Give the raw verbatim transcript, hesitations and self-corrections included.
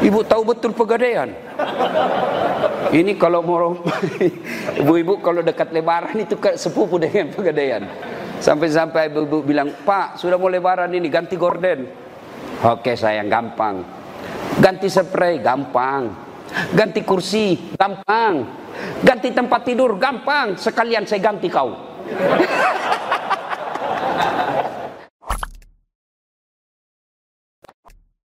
Ibu tahu betul Pegadaian. Ini kalau mau ibu-ibu kalau dekat Lebaran itu sepupu dengan Pegadaian. Sampai-sampai ibu-ibu bilang, Pak sudah mau Lebaran ini ganti gorden. Oke sayang, gampang. Ganti spray gampang. Ganti kursi gampang. Ganti tempat tidur gampang. Sekalian saya ganti kau.